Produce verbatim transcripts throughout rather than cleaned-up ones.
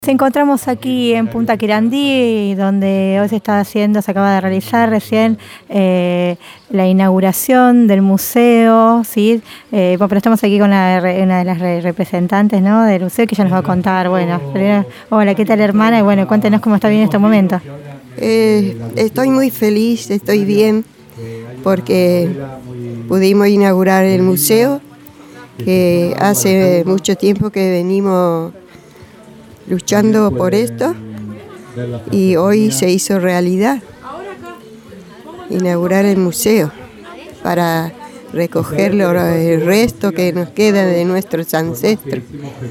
Nos encontramos aquí en Punta Quirandí, donde hoy se está haciendo, se acaba de realizar recién eh, la inauguración del museo, ¿sí? Eh, bueno, pero estamos aquí con la, una de las representantes, ¿no?, del museo, que ya nos va a contar. Bueno, hola, ¿qué tal, hermana? Y bueno, cuéntenos cómo está bien en este momento. Eh, estoy muy feliz, estoy bien, porque pudimos inaugurar el museo, que hace mucho tiempo que venimos luchando por esto y hoy se hizo realidad, inaugurar el museo para recoger lo, el resto que nos queda de nuestros ancestros.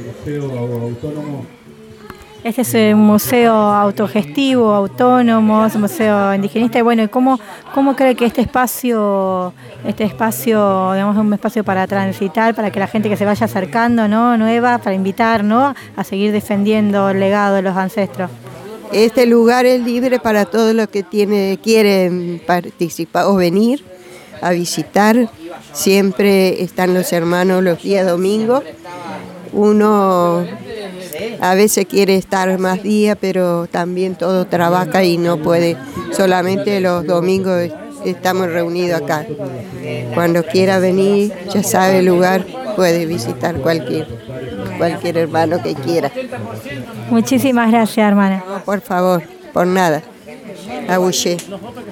Este es un museo autogestivo, autónomo, es un museo indigenista. Y bueno, ¿cómo, cómo cree que este espacio, este espacio, digamos, es un espacio para transitar, para que la gente que se vaya acercando, ¿no?, nueva, para invitar, ¿no?, a seguir defendiendo el legado de los ancestros? Este lugar es libre para todos los que tiene, quieren participar o venir a visitar. Siempre están los hermanos los días domingos. Uno a veces quiere estar más días, pero también todo trabaja y no puede. Solamente los domingos estamos reunidos acá. Cuando quiera venir, ya sabe el lugar, puede visitar cualquier, cualquier hermano que quiera. Muchísimas gracias, hermana. No, por favor, por nada. Abuché.